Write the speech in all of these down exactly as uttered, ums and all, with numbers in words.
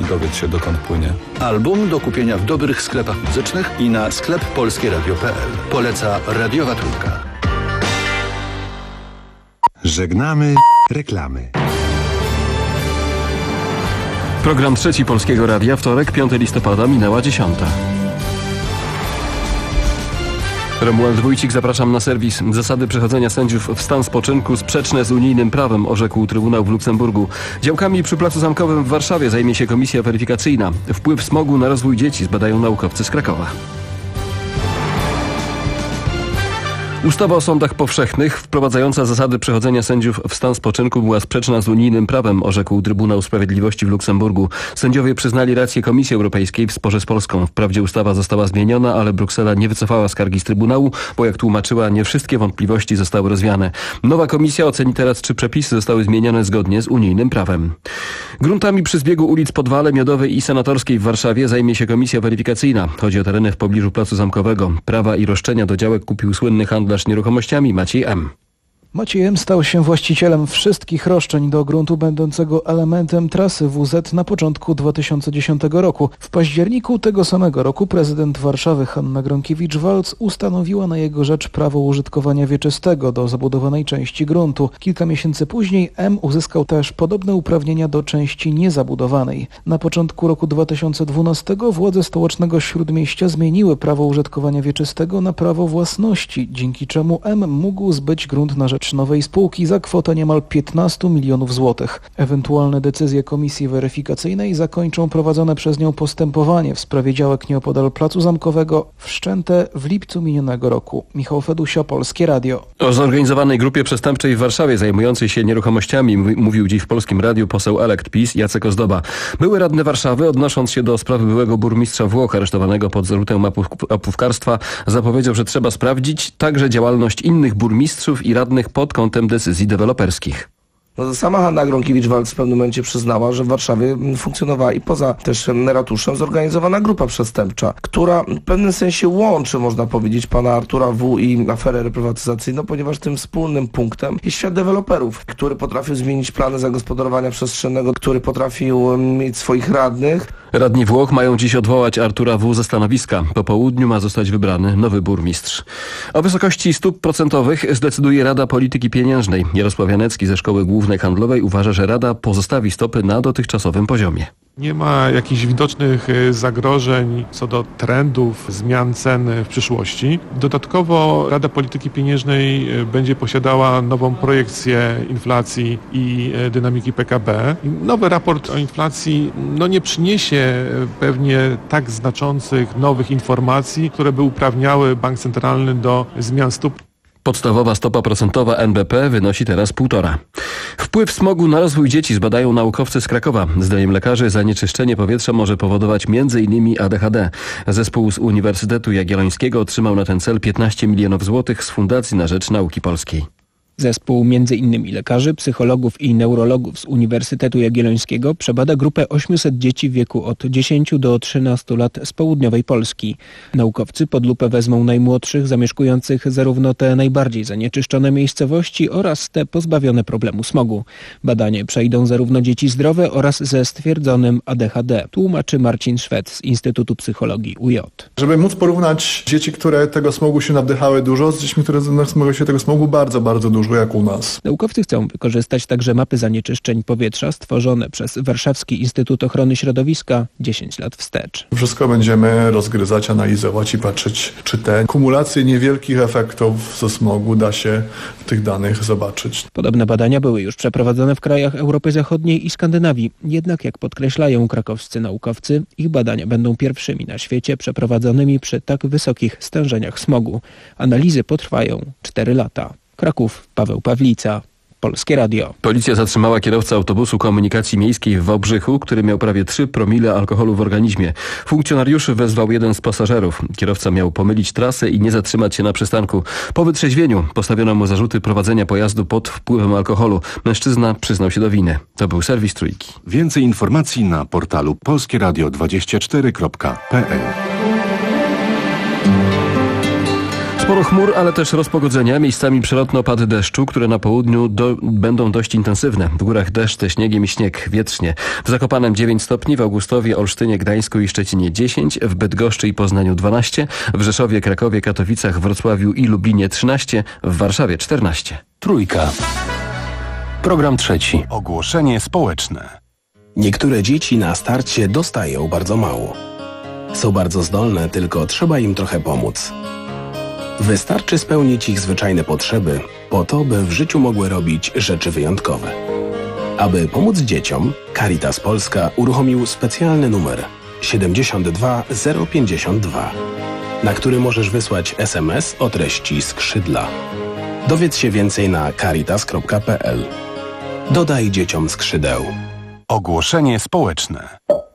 dowiedz się, dokąd płynie. Album do kupienia w dobrych sklepach muzycznych i na sklep polskie radio kropka p l. Poleca Radiowa Trójka. Żegnamy reklamy. Program trzeci Polskiego Radia, wtorek, piątego listopada, minęła dziesiąta. Romuald Wójcik, zapraszam na serwis. Zasady przechodzenia sędziów w stan spoczynku sprzeczne z unijnym prawem, orzekł Trybunał w Luksemburgu. Działkami przy Placu Zamkowym w Warszawie zajmie się komisja weryfikacyjna. Wpływ smogu na rozwój dzieci zbadają naukowcy z Krakowa. Ustawa o sądach powszechnych wprowadzająca zasady przechodzenia sędziów w stan spoczynku była sprzeczna z unijnym prawem, orzekł Trybunał Sprawiedliwości w Luksemburgu. Sędziowie przyznali rację Komisji Europejskiej w sporze z Polską. Wprawdzie ustawa została zmieniona, ale Bruksela nie wycofała skargi z Trybunału, bo jak tłumaczyła, nie wszystkie wątpliwości zostały rozwiane. Nowa komisja oceni teraz, czy przepisy zostały zmienione zgodnie z unijnym prawem. Gruntami przy zbiegu ulic Podwale, Miodowej i Senatorskiej w Warszawie zajmie się komisja weryfikacyjna. Chodzi o tereny w pobliżu Placu Zamkowego. Prawa i roszczenia do działek kupił słynny handlarz nieruchomościami Maciej M. Maciej M. stał się właścicielem wszystkich roszczeń do gruntu będącego elementem trasy W Z na początku dwa tysiące dziesiątego roku. W październiku tego samego roku prezydent Warszawy Hanna Gronkiewicz-Waltz ustanowiła na jego rzecz prawo użytkowania wieczystego do zabudowanej części gruntu. Kilka miesięcy później M. uzyskał też podobne uprawnienia do części niezabudowanej. Na początku roku dwa tysiące dwunastego władze stołecznego Śródmieścia zmieniły prawo użytkowania wieczystego na prawo własności, dzięki czemu M. mógł zbyć grunt na rzecz nowej spółki za kwotę niemal piętnaście milionów złotych. Ewentualne decyzje komisji weryfikacyjnej zakończą prowadzone przez nią postępowanie w sprawie działek nieopodal Placu Zamkowego wszczęte w lipcu minionego roku. Michał Fedusio, Polskie Radio. O zorganizowanej grupie przestępczej w Warszawie zajmującej się nieruchomościami mówił dziś w Polskim Radiu poseł Elekt PiS Jacek Ozdoba. Były radny Warszawy, odnosząc się do sprawy byłego burmistrza Włoch aresztowanego pod zarzutem łapówkarstwa, zapowiedział, że trzeba sprawdzić także działalność innych burmistrzów i radnych pod kątem decyzji deweloperskich. No, sama Hanna Gronkiewicz-Waltz w pewnym momencie przyznała, że w Warszawie funkcjonowała i poza też ratuszem zorganizowana grupa przestępcza, która w pewnym sensie łączy, można powiedzieć, pana Artura W. i aferę reprywatyzacyjną, ponieważ tym wspólnym punktem jest świat deweloperów, który potrafił zmienić plany zagospodarowania przestrzennego, który potrafił mieć swoich radnych. Radni Włoch mają dziś odwołać Artura W. ze stanowiska. Po południu ma zostać wybrany nowy burmistrz. O wysokości stóp procentowych zdecyduje Rada Polityki Pieniężnej. Jarosław Janecki ze Szkoły Głównej Handlowej uważa, że Rada pozostawi stopy na dotychczasowym poziomie. Nie ma jakichś widocznych zagrożeń co do trendów zmian cen w przyszłości. Dodatkowo Rada Polityki Pieniężnej będzie posiadała nową projekcję inflacji i dynamiki P K B. Nowy raport o inflacji no, nie przyniesie pewnie tak znaczących nowych informacji, które by uprawniały bank centralny do zmian stóp. Podstawowa stopa procentowa N B P wynosi teraz półtora. Wpływ smogu na rozwój dzieci zbadają naukowcy z Krakowa. Zdaniem lekarzy zanieczyszczenie powietrza może powodować między innymi A D H D. Zespół z Uniwersytetu Jagiellońskiego otrzymał na ten cel piętnaście milionów złotych z Fundacji na Rzecz Nauki Polskiej. Zespół między innymi lekarzy, psychologów i neurologów z Uniwersytetu Jagiellońskiego przebada grupę osiemset dzieci w wieku od dziesięciu do trzynastu lat z południowej Polski. Naukowcy pod lupę wezmą najmłodszych, zamieszkujących zarówno te najbardziej zanieczyszczone miejscowości oraz te pozbawione problemu smogu. Badanie przejdą zarówno dzieci zdrowe oraz ze stwierdzonym A D H D, tłumaczy Marcin Szwed z Instytutu Psychologii U J. Żeby móc porównać dzieci, które tego smogu się nawdychały dużo, z dziećmi, które nawdychały się tego smogu bardzo, bardzo dużo, jak u nas. Naukowcy chcą wykorzystać także mapy zanieczyszczeń powietrza stworzone przez Warszawski Instytut Ochrony Środowiska dziesięć lat wstecz. Wszystko będziemy rozgryzać, analizować i patrzeć, czy te kumulacje niewielkich efektów ze smogu da się w tych danych zobaczyć. Podobne badania były już przeprowadzone w krajach Europy Zachodniej i Skandynawii. Jednak, jak podkreślają krakowscy naukowcy, ich badania będą pierwszymi na świecie przeprowadzonymi przy tak wysokich stężeniach smogu. Analizy potrwają cztery lata. Kraków, Paweł Pawlica, Polskie Radio. Policja zatrzymała kierowcę autobusu komunikacji miejskiej w Wałbrzychu, który miał prawie trzy promile alkoholu w organizmie. Funkcjonariuszy wezwał jeden z pasażerów. Kierowca miał pomylić trasę i nie zatrzymać się na przystanku. Po wytrzeźwieniu postawiono mu zarzuty prowadzenia pojazdu pod wpływem alkoholu. Mężczyzna przyznał się do winy. To był serwis Trójki. Więcej informacji na portalu polskie radio dwadzieścia cztery kropka p l. Sporo chmur, ale też rozpogodzenia. Miejscami przelotne opady deszczu, które na południu do, będą dość intensywne. W górach deszcz ze śniegiem i śnieg wietrznie. W Zakopanem dziewięć stopni, w Augustowie, Olsztynie, Gdańsku i Szczecinie dziesięć, w Bydgoszczy i Poznaniu dwanaście, w Rzeszowie, Krakowie, Katowicach, Wrocławiu i Lublinie trzynaście, w Warszawie czternaście. Trójka. Program trzeci. Ogłoszenie społeczne. Niektóre dzieci na starcie dostają bardzo mało. Są bardzo zdolne, tylko trzeba im trochę pomóc. Wystarczy spełnić ich zwyczajne potrzeby, po to, by w życiu mogły robić rzeczy wyjątkowe. Aby pomóc dzieciom, Caritas Polska uruchomił specjalny numer siedemdziesiąt dwa zero pięćdziesiąt dwa, na który możesz wysłać es em es o treści skrzydła. Dowiedz się więcej na caritas kropka p l. Dodaj dzieciom skrzydeł. Ogłoszenie społeczne.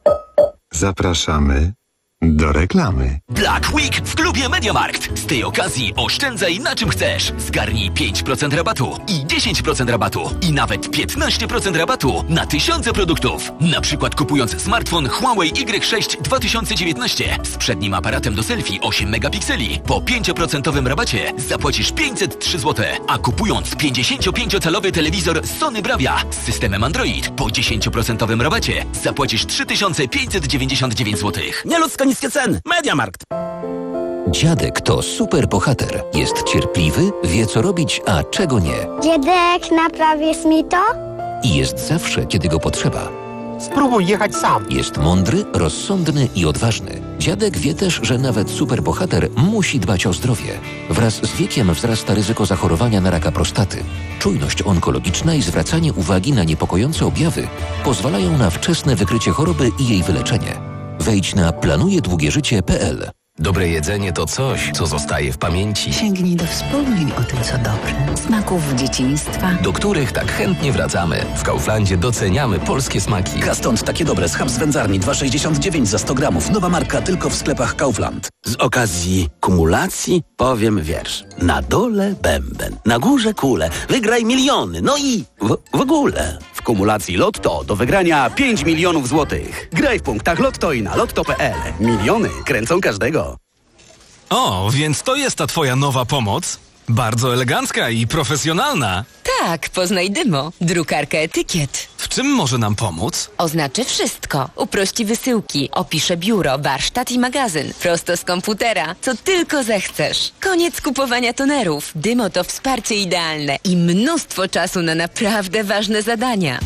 Zapraszamy do reklamy. Black Week w klubie MediaMarkt. Z tej okazji oszczędzaj na czym chcesz. Zgarnij pięć procent rabatu i dziesięć procent rabatu i nawet piętnaście procent rabatu na tysiące produktów. Na przykład kupując smartfon Huawei Y sześć dwa tysiące dziewiętnaście z przednim aparatem do selfie osiem megapikseli po pięć procent rabacie zapłacisz pięćset trzy złote, a kupując pięćdziesięciopięciocalowy telewizor Sony Bravia z systemem Android po dziesięć procent rabacie zapłacisz trzy tysiące pięćset dziewięćdziesiąt dziewięć złotych. Nieludzko niskie ceny. MediaMarkt. Dziadek to super bohater. Jest cierpliwy, wie co robić, a czego nie. Dziadek, naprawisz mi to? I jest zawsze, kiedy go potrzeba. Spróbuj jechać sam. Jest mądry, rozsądny i odważny. Dziadek wie też, że nawet superbohater musi dbać o zdrowie. Wraz z wiekiem wzrasta ryzyko zachorowania na raka prostaty. Czujność onkologiczna i zwracanie uwagi na niepokojące objawy pozwalają na wczesne wykrycie choroby i jej wyleczenie. Wejdź na planuje długie życie kropka p l. Dobre jedzenie to coś, co zostaje w pamięci. Sięgnij do wspomnień o tym, co dobre. Smaków dzieciństwa. Do których tak chętnie wracamy. W Kauflandzie doceniamy polskie smaki. A stąd takie dobre schab z wędzarni dwa sześćdziesiąt dziewięć za sto gramów. Nowa marka tylko w sklepach Kaufland. Z okazji kumulacji powiem wiersz. Na dole bęben, na górze kule. Wygraj miliony, no i w, w ogóle. W kumulacji Lotto do wygrania pięć milionów złotych. Graj w punktach Lotto i na lotto kropka p l. Miliony kręcą każdego. O, więc to jest ta twoja nowa pomoc? Bardzo elegancka i profesjonalna. Tak, poznaj Dymo, drukarkę etykiet. W czym może nam pomóc? Oznaczy wszystko. Uprości wysyłki, opisze biuro, warsztat i magazyn. Prosto z komputera, co tylko zechcesz. Koniec kupowania tonerów. Dymo to wsparcie idealne i mnóstwo czasu na naprawdę ważne zadania.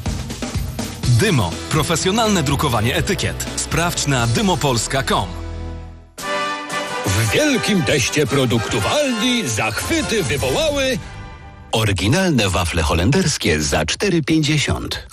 Dymo. Profesjonalne drukowanie etykiet. Sprawdź na dymopolska kropka com. W wielkim teście produktów Aldi zachwyty wywołały Oryginalne wafle holenderskie za cztery pięćdziesiąt.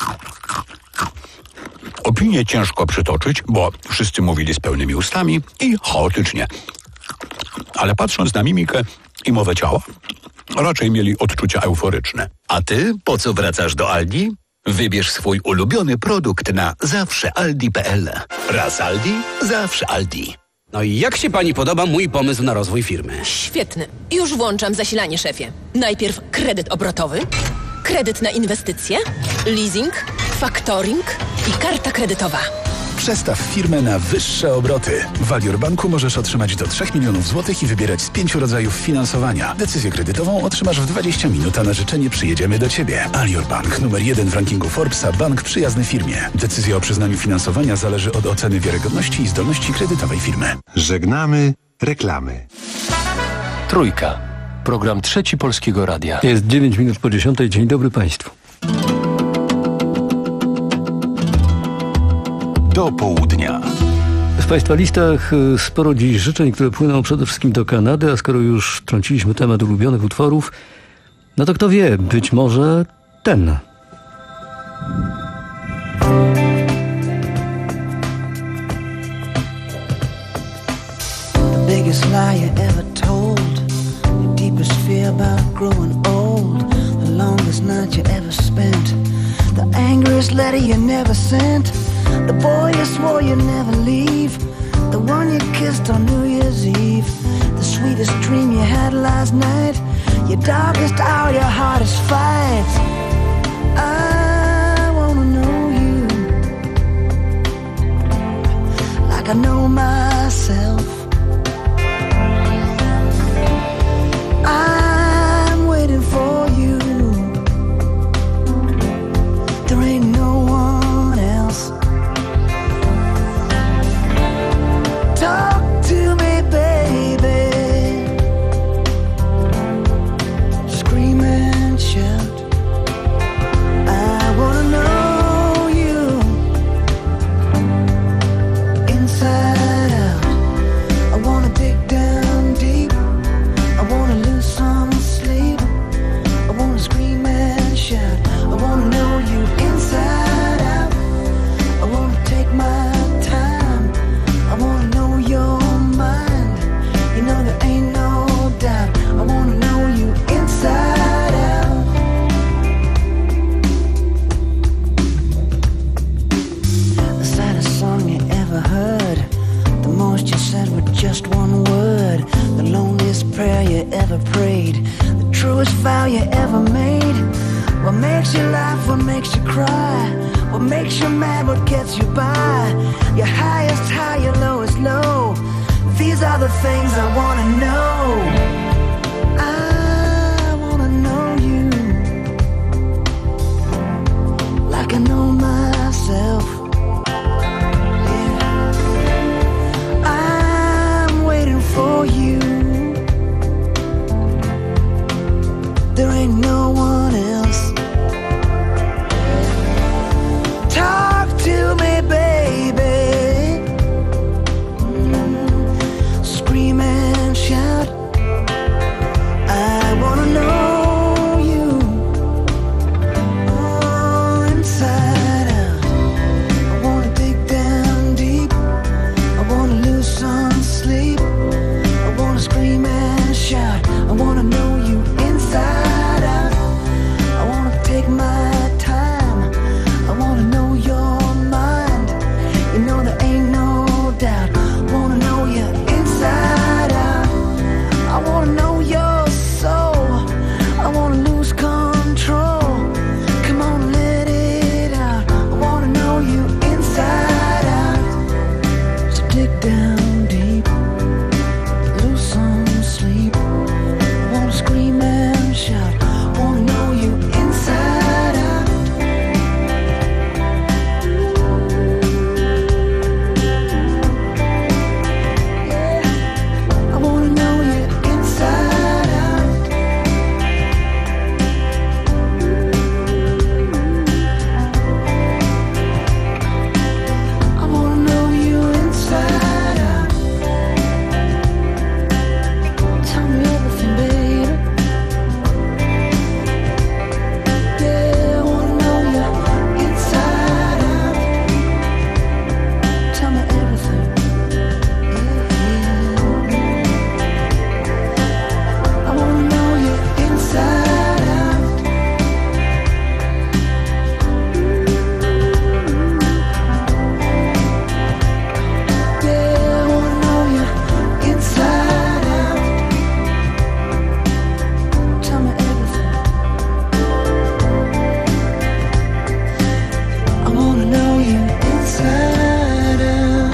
Opinię ciężko przytoczyć, bo wszyscy mówili z pełnymi ustami i chaotycznie. Ale patrząc na mimikę i mowę ciała, raczej mieli odczucia euforyczne. A ty po co wracasz do Aldi? Wybierz swój ulubiony produkt na zawsze aldi kropka p l. Raz Aldi, zawsze Aldi. No i jak się pani podoba mój pomysł na rozwój firmy? Świetny. Już włączam zasilanie, szefie. Najpierw kredyt obrotowy, kredyt na inwestycje, leasing, faktoring i karta kredytowa. Przestaw firmę na wyższe obroty. W Alior Banku możesz otrzymać do trzech milionów złotych i wybierać z pięciu rodzajów finansowania. Decyzję kredytową otrzymasz w dwadzieścia minut, a na życzenie przyjedziemy do Ciebie. Alior Bank, numer jeden w rankingu Forbesa, bank przyjazny firmie. Decyzja o przyznaniu finansowania zależy od oceny wiarygodności i zdolności kredytowej firmy. Żegnamy reklamy. Trójka. Program Trzeci Polskiego Radia. Jest dziewięć minut po dziesiątej. Dzień dobry Państwu. Do południa. W Państwa listach sporo dziś życzeń, które płyną przede wszystkim do Kanady, a skoro już trąciliśmy temat ulubionych utworów, no to kto wie, być może ten. The biggest lie ever told, the deepest fear about growing old, the longest night you ever spent, the angriest letter you never sent, the boy you swore you'd never leave, the one you kissed on New Year's Eve, the sweetest dream you had last night, your darkest hour, your hardest fight. I wanna know you like I know myself. makes you mad, what gets you by? Your highest high, your lowest low. These are the things I wanna know. I wanna know you like I know myself. Yeah. I'm waiting for you. There ain't no one else. Talk to me, baby. Mm, scream and shout. I wanna know you. Oh, inside out. I wanna dig down deep. I wanna lose some sleep. I wanna scream and shout. I wanna know you inside out. I wanna take my time. I wanna know your mind. You know there ain't no doubt. Wanna know you inside out. I wanna know your soul. I wanna lose control. Come on, let it out. I wanna know you inside out. So dig down deep, lose some sleep. I wanna scream and shout. I wanna know you inside out. I wanna know you inside out. I wanna know you inside out. Tell me everything, baby. Yeah, I wanna know you inside out. Tell me everything. I wanna know you inside out. Yeah, I wanna know you inside out. Tell me everything. I wanna know you inside out.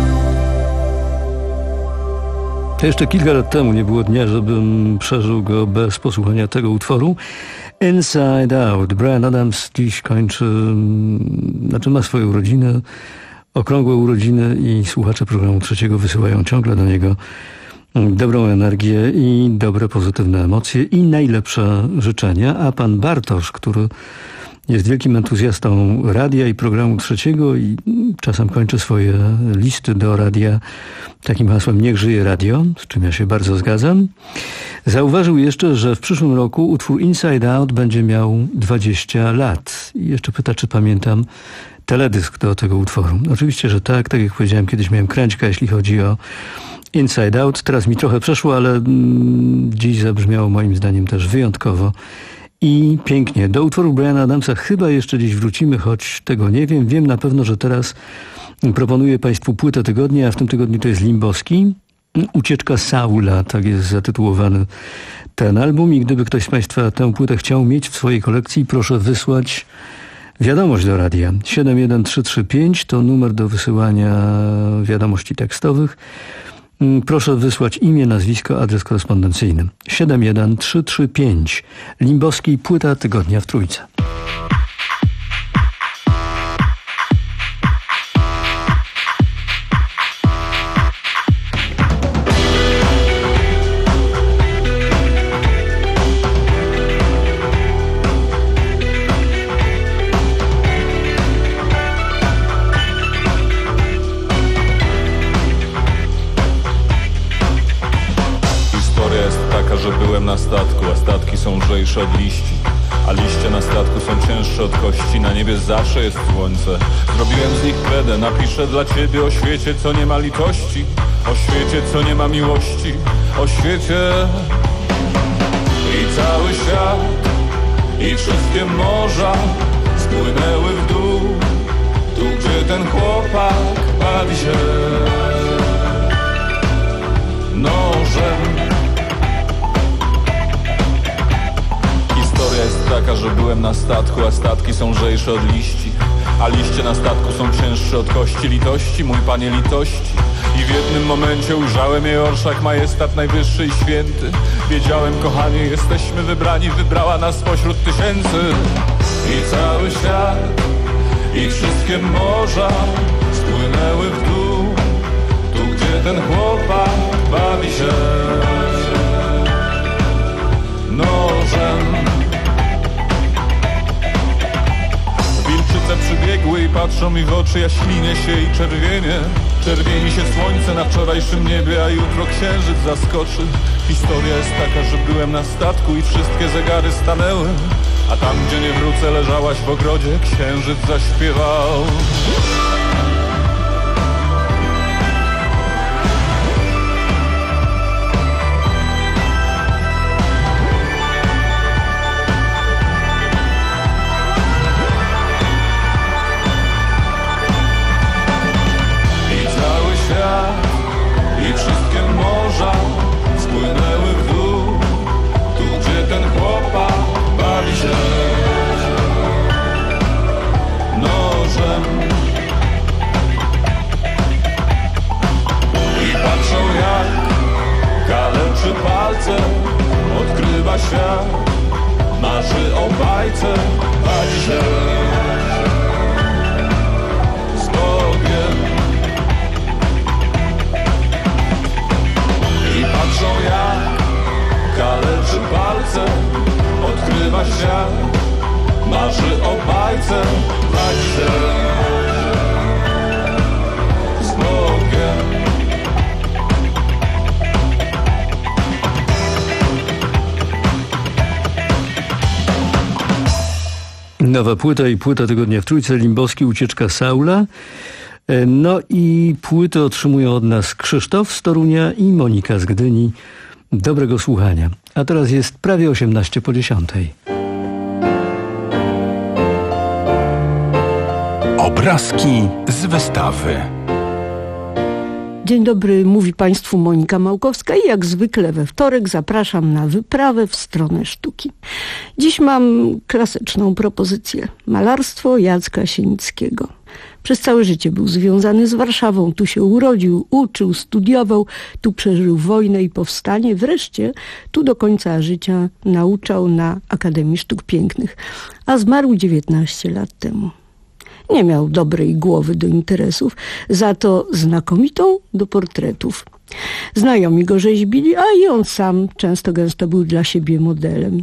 To jeszcze kilka lat temu nie było dnia, żebym przeżył go bez posłuchania tego utworu. Inside Out. Bryan Adams dziś kończy, znaczy ma swoje urodziny, okrągłe urodziny i słuchacze programu Trzeciego wysyłają ciągle do niego dobrą energię i dobre, pozytywne emocje i najlepsze życzenia. A pan Bartosz, który jest wielkim entuzjastą radia i programu Trzeciego i czasem kończy swoje listy do radia takim hasłem "Niech żyje radio", z czym ja się bardzo zgadzam. Zauważył jeszcze, że w przyszłym roku utwór Inside Out będzie miał dwadzieścia lat. I jeszcze pyta, czy pamiętam teledysk do tego utworu. Oczywiście, że tak. Tak jak powiedziałem, kiedyś miałem kręćka, jeśli chodzi o Inside Out. Teraz mi trochę przeszło, ale mm, dziś zabrzmiało moim zdaniem też wyjątkowo i pięknie. Do utworu Bryana Adamsa chyba jeszcze dziś wrócimy, choć tego nie wiem. Wiem na pewno, że teraz proponuję Państwu płytę tygodnia, a w tym tygodniu to jest Limboski. Ucieczka Saula, tak jest zatytułowany ten album. I gdyby ktoś z Państwa tę płytę chciał mieć w swojej kolekcji, proszę wysłać wiadomość do radia. siedem jeden trzy trzy pięć to numer do wysyłania wiadomości tekstowych. Proszę wysłać imię, nazwisko, adres korespondencyjny. siedem jeden trzy trzy pięć. Limboski, płyta tygodnia w Trójce. Na statku, a statki są lżejsze od liści, a liście na statku są cięższe od kości. Na niebie zawsze jest słońce. Zrobiłem z nich kredę, napiszę dla ciebie o świecie, co nie ma litości, o świecie, co nie ma miłości, o świecie. I cały świat, i wszystkie morza spłynęły w dół, tu gdzie ten chłopak bawi się nożem. Historia jest taka, że byłem na statku, a statki są lżejsze od liści, A liście na statku są cięższe od kości litości, mój panie litości. I w jednym momencie ujrzałem jej orszak, majestat najwyższy i święty. Wiedziałem, kochanie, jesteśmy wybrani, wybrała nas spośród tysięcy. I cały świat, i wszystkie morza spłynęły w dół, tu gdzie ten chłopak bawi się nożem. Wilczyce przybiegły i patrzą mi w oczy, ja ślinię się i czerwienie. Czerwieni się słońce na wczorajszym niebie, a jutro księżyc zaskoczy. Historia jest taka, że byłem na statku i wszystkie zegary stanęły, a tam, gdzie nie wrócę, leżałaś w ogrodzie, księżyc zaśpiewał. I wszystkie morza spłynęły w dół, tu gdzie ten chłopak bawi się nożem. I patrzą jak kaleczy palce, odkrywa świat, marzy o bajce, bawi się z Bogiem. Patrzą jak kaleczy palce, odkrywa świat, marzy o bajce, bawi się z Bogiem. Nowa płyta i płyta tygodnia w Trójce, Limbowski, Ucieczka Saula. No i płyty otrzymują od nas Krzysztof z Torunia i Monika z Gdyni. Dobrego słuchania. A teraz jest prawie osiemnaście po dziesiątej. Obrazki z wystawy. Dzień dobry, mówi Państwu Monika Małkowska i jak zwykle we wtorek zapraszam na wyprawę w stronę sztuki. Dziś mam klasyczną propozycję. Malarstwo Jacka Sienickiego. Przez całe życie był związany z Warszawą, tu się urodził, uczył, studiował, tu przeżył wojnę i powstanie. Wreszcie tu do końca życia nauczał na Akademii Sztuk Pięknych, a zmarł dziewiętnaście lat temu. Nie miał dobrej głowy do interesów, za to znakomitą do portretów. Znajomi go rzeźbili, a i on sam często gęsto był dla siebie modelem.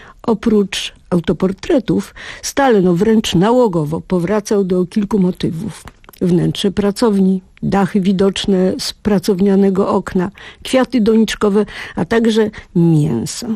Oprócz autoportretów stale, no wręcz nałogowo powracał do kilku motywów. Wnętrze pracowni, dachy widoczne z pracownianego okna, kwiaty doniczkowe, a także mięso.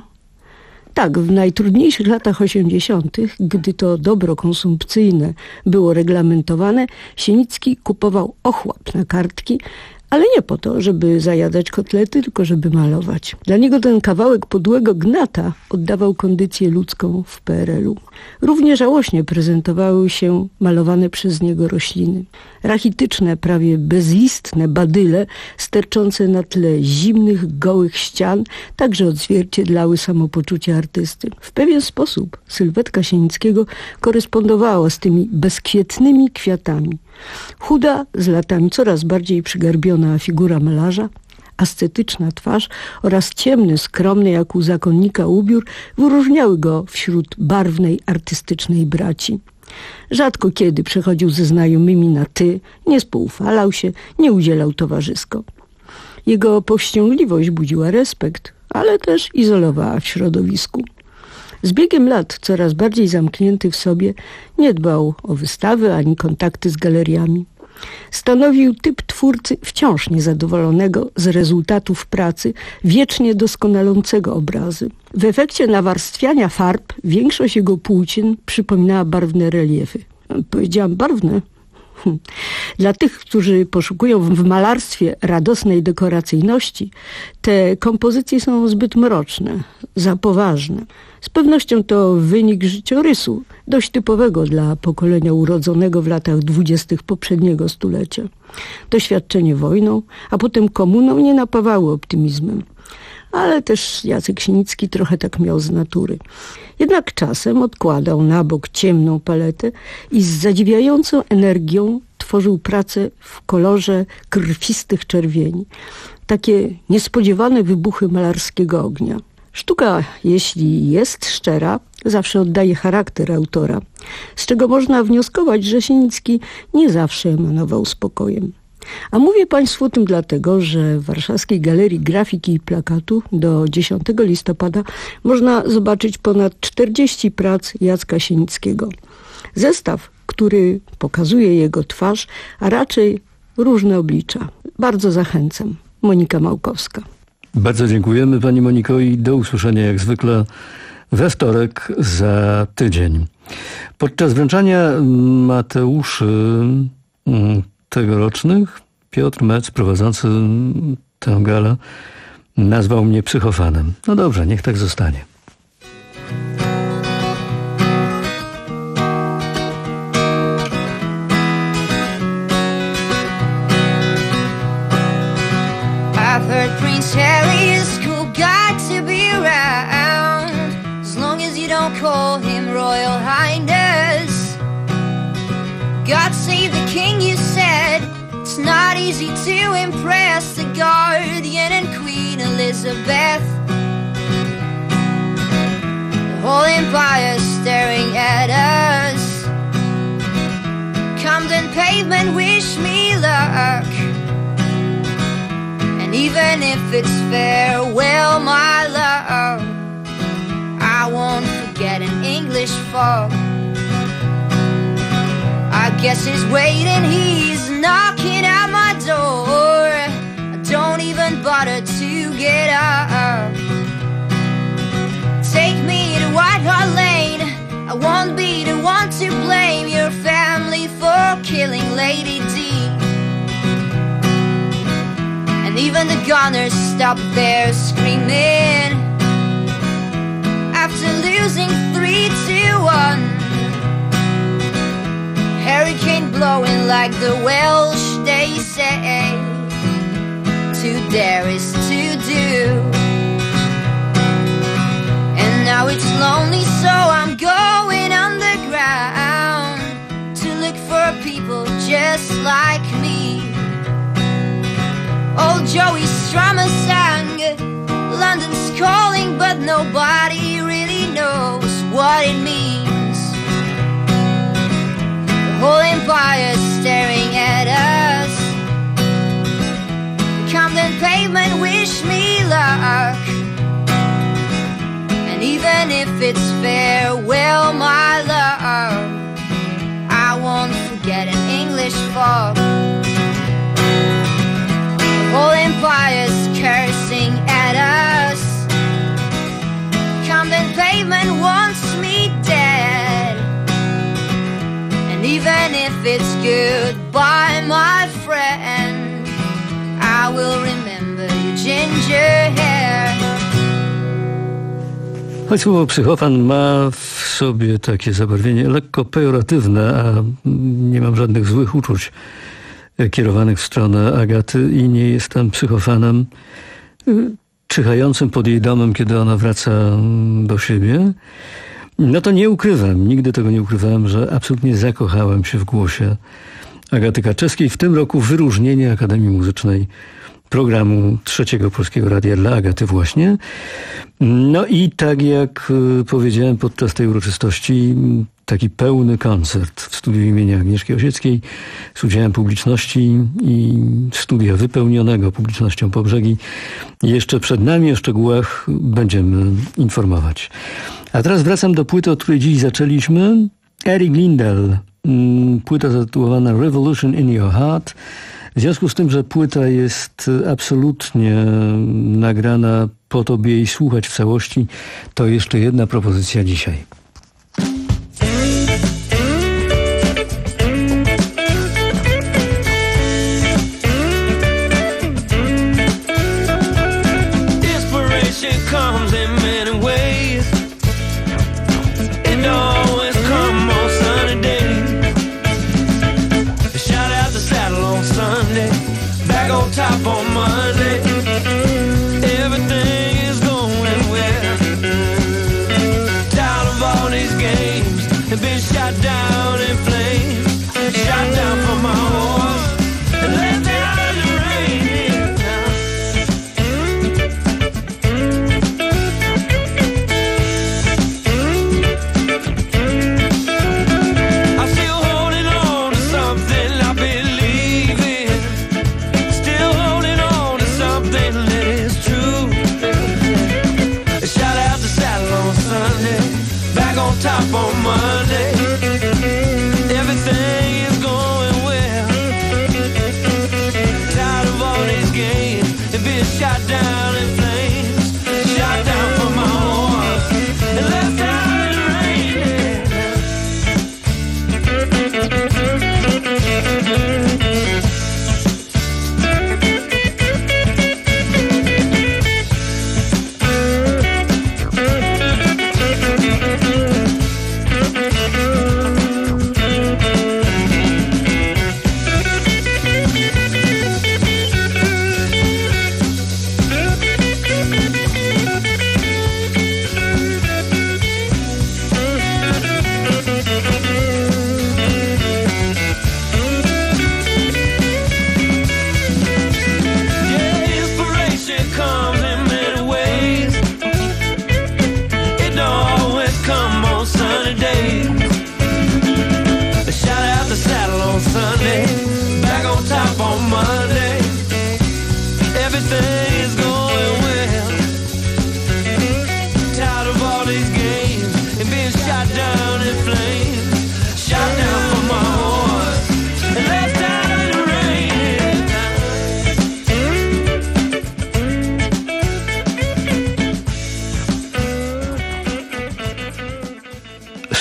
Tak, w najtrudniejszych latach osiemdziesiątych, gdy to dobro konsumpcyjne było reglamentowane, Sienicki kupował ochłap na kartki, ale nie po to, żeby zajadać kotlety, tylko żeby malować. Dla niego ten kawałek podłego gnata oddawał kondycję ludzką w P R L u. Równie żałośnie prezentowały się malowane przez niego rośliny. Rachityczne, prawie bezlistne badyle, sterczące na tle zimnych, gołych ścian, także odzwierciedlały samopoczucie artysty. W pewien sposób sylwetka Sienickiego korespondowała z tymi bezkwietnymi kwiatami. Chuda, z latami coraz bardziej przygarbiona figura malarza, ascetyczna twarz oraz ciemny, skromny jak u zakonnika ubiór wyróżniały go wśród barwnej, artystycznej braci. Rzadko kiedy przechodził ze znajomymi na ty, nie spoufalał się, nie udzielał towarzysko. Jego powściągliwość budziła respekt, ale też izolowała w środowisku. Z biegiem lat, coraz bardziej zamknięty w sobie, nie dbał o wystawy ani kontakty z galeriami. Stanowił typ twórcy wciąż niezadowolonego z rezultatów pracy, wiecznie doskonalącego obrazy. W efekcie nawarstwiania farb większość jego płócien przypominała barwne reliefy. Powiedziałam barwne? Hm. Dla tych, którzy poszukują w malarstwie radosnej dekoracyjności, te kompozycje są zbyt mroczne, za poważne. Z pewnością to wynik życiorysu, dość typowego dla pokolenia urodzonego w latach dwudziestych poprzedniego stulecia. Doświadczenie wojną, a potem komuną nie napawały optymizmem. ale też Jacek Sinicki trochę tak miał z natury. Jednak czasem odkładał na bok ciemną paletę i z zadziwiającą energią tworzył pracę w kolorze krwistych czerwieni. Takie niespodziewane wybuchy malarskiego ognia. Sztuka, jeśli jest szczera, zawsze oddaje charakter autora, z czego można wnioskować, że Sinicki nie zawsze emanował spokojem. A mówię Państwu o tym dlatego, że w Warszawskiej Galerii Grafiki i Plakatu do dziesiątego listopada można zobaczyć ponad czterdzieści prac Jacka Sinickiego. Zestaw, który pokazuje jego twarz, a raczej różne oblicza. Bardzo zachęcam. Monika Małkowska. Bardzo dziękujemy Pani Moniko i do usłyszenia jak zwykle we wtorek za tydzień. Podczas wręczania Mateuszy tegorocznych Piotr Metz, prowadzący tę galę, nazwał mnie psychofanem. No dobrze, niech tak zostanie. I've heard Prince Harry is cool guy to be around, as long as you don't call him Royal Highness. God save the king, you said. It's not easy to impress the Guardian and Queen Elizabeth. The whole empire staring at us. Camden pavement, wish me luck. And even if it's farewell, my love, I won't forget an English fog. I guess he's waiting, he's knocking at my door. I don't even bother to get up. Take me to Whitehall Lane, I won't be the one to blame your family for killing Lady D. And even the gunners stop there screaming after losing three to one. Hurricane blowing like the Welsh, they say. To dare is to do. And now it's lonely, so I'm going underground to look for people just like me. Old Joey Strummer sang, London's calling, but nobody really knows what it means. The whole empire staring at us. Camden pavement, wish me luck. And even if it's farewell, my love, I won't forget an English fog. The whole empire's cursing at us. Camden pavement wants me dead. And even if it's goodbye, my friend, I will remember your ginger hair. Choć słowo psychofan ma w sobie takie zabarwienie lekko pejoratywne, a nie mam żadnych złych uczuć kierowanych w stronę Agaty i nie jestem psychofanem czyhającym pod jej domem, kiedy ona wraca do siebie, no to nie ukrywam, nigdy tego nie ukrywałem, że absolutnie zakochałem się w głosie Agaty Kaczewskiej. W tym roku wyróżnienie Akademii Muzycznej programu Trzeciego Polskiego Radia dla Agaty właśnie. No i tak jak powiedziałem podczas tej uroczystości, taki pełny koncert w studiu imienia Agnieszki Osieckiej z udziałem publiczności i studia wypełnionego publicznością po brzegi. Jeszcze przed nami, o szczegółach będziemy informować. A teraz wracam do płyty, od której dziś zaczęliśmy. Eric Lindell, płyta zatytułowana Revolution in Your Heart. W związku z tym, że płyta jest absolutnie nagrana po to, by jej słuchać w całości, to jeszcze jedna propozycja dzisiaj. Top on Monday, everything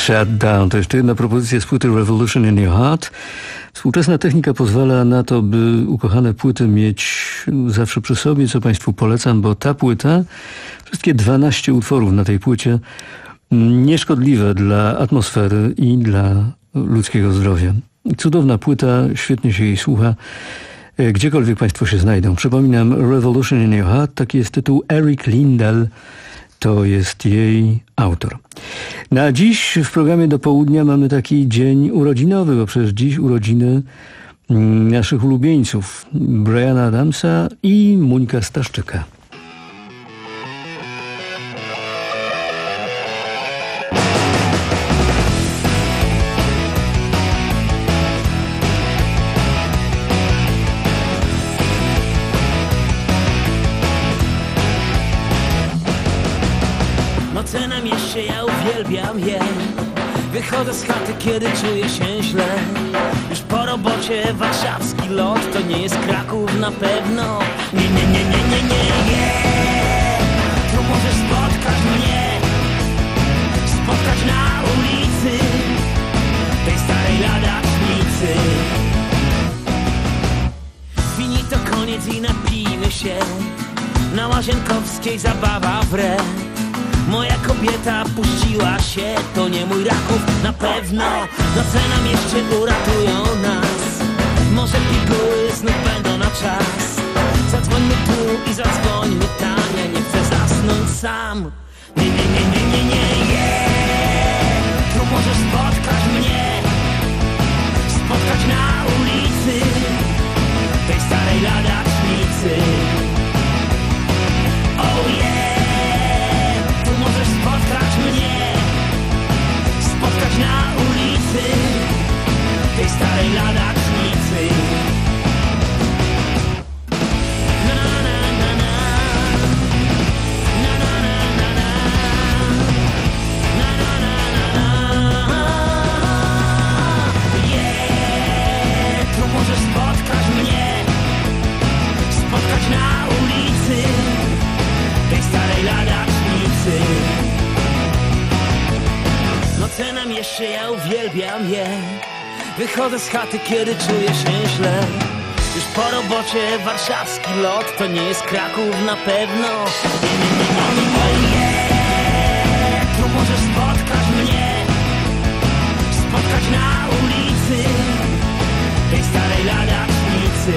Shut Down. To jeszcze jedna propozycja z płyty Revolution in Your Heart. Współczesna technika pozwala na to, by ukochane płyty mieć zawsze przy sobie, co Państwu polecam, bo ta płyta, wszystkie dwanaście utworów na tej płycie, nieszkodliwe dla atmosfery i dla ludzkiego zdrowia. Cudowna płyta, świetnie się jej słucha, gdziekolwiek Państwo się znajdą. Przypominam, Revolution in Your Heart, taki jest tytuł. Eric Lindell to jest jej autor. Na dziś w programie do południa mamy taki dzień urodzinowy, bo przecież dziś urodziny naszych ulubieńców, Briana Adamsa i Muńka Staszczyka. Noce na mieście, ja uwielbiam je. Wychodzę z chaty, kiedy czuję się źle. Już po robocie warszawski lot, to nie jest Kraków na pewno. Nie, nie, nie, nie, nie, nie, nie. Tu możesz spotkać mnie, spotkać na ulicy tej starej ladacznicy. Finito, koniec i napijmy się. Na Łazienkowskiej zabawa w re. Moja kobieta puściła się, to nie mój Raków na pewno. Noce na mieście uratują nas. Może piguły znów będą na czas. Zadzwońmy tu i zadzwońmy tam. Ja nie chcę zasnąć sam. Nie, nie, nie, nie, nie, nie, nie. Tu możesz spotkać mnie, spotkać na ulicy tej starej ladacznicy. Oh yeah. Możesz spotkać mnie, spotkać na ulicy tej starej ladacznicy. Na na na na, na na na na, na na na na. Yeah, tu możesz spotkać mnie, spotkać na ulicy tej starej ladacznicy. Noce na mieście, ja uwielbiam je. Wychodzę z chaty, kiedy czuję się źle. Już po robocie warszawski lot, to nie jest Kraków na pewno. Nie, nie, nie, nie, nie, nie. Tu możesz spotkać mnie, spotkać na ulicy tej starej ladacznicy.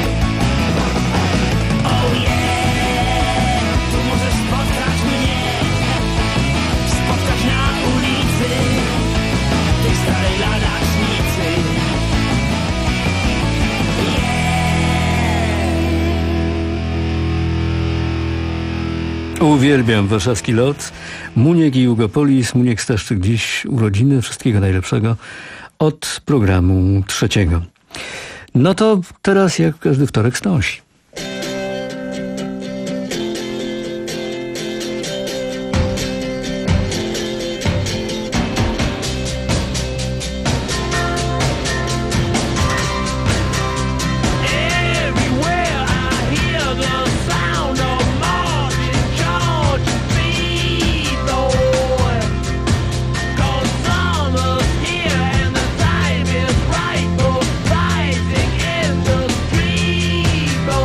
Oh yeah. Tu możesz spotkać mnie, spotkać na ulicy tej starej ladacznicy. Yeah. Uwielbiam warszawski lot. Muniek i Jugopolis. Muniek Staszczyk dziś urodziny. Wszystkiego najlepszego od programu trzeciego. No to teraz jak każdy wtorek Stąsi. Go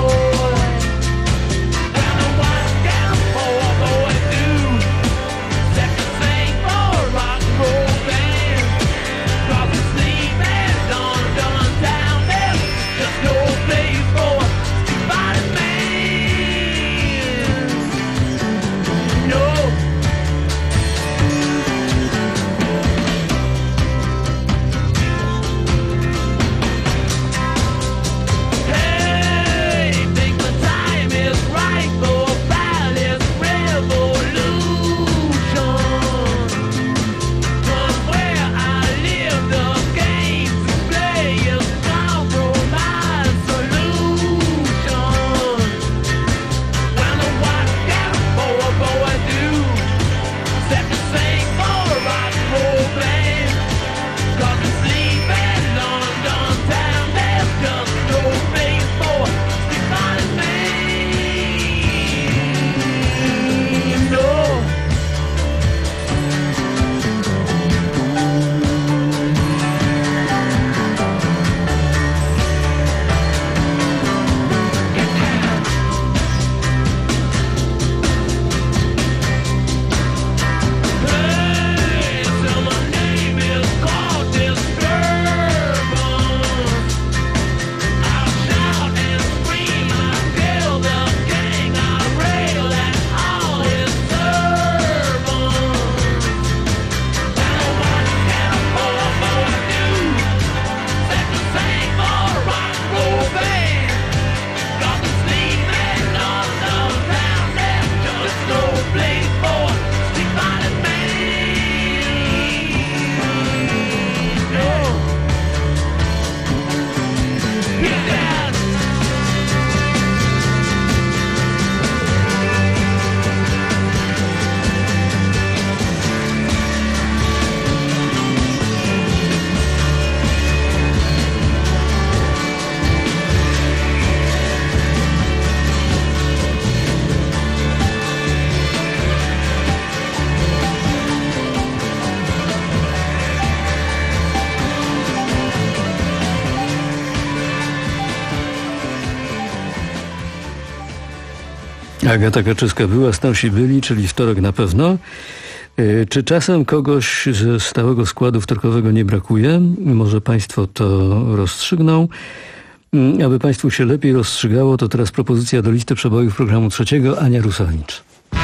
Agata Kaczyska była, Starsi byli, czyli wtorek na pewno. Czy czasem kogoś ze stałego składu wtorkowego nie brakuje? Może Państwo to rozstrzygną. Aby Państwu się lepiej rozstrzygało, to teraz propozycja do listy przebojów programu trzeciego. Ania Rusowicz.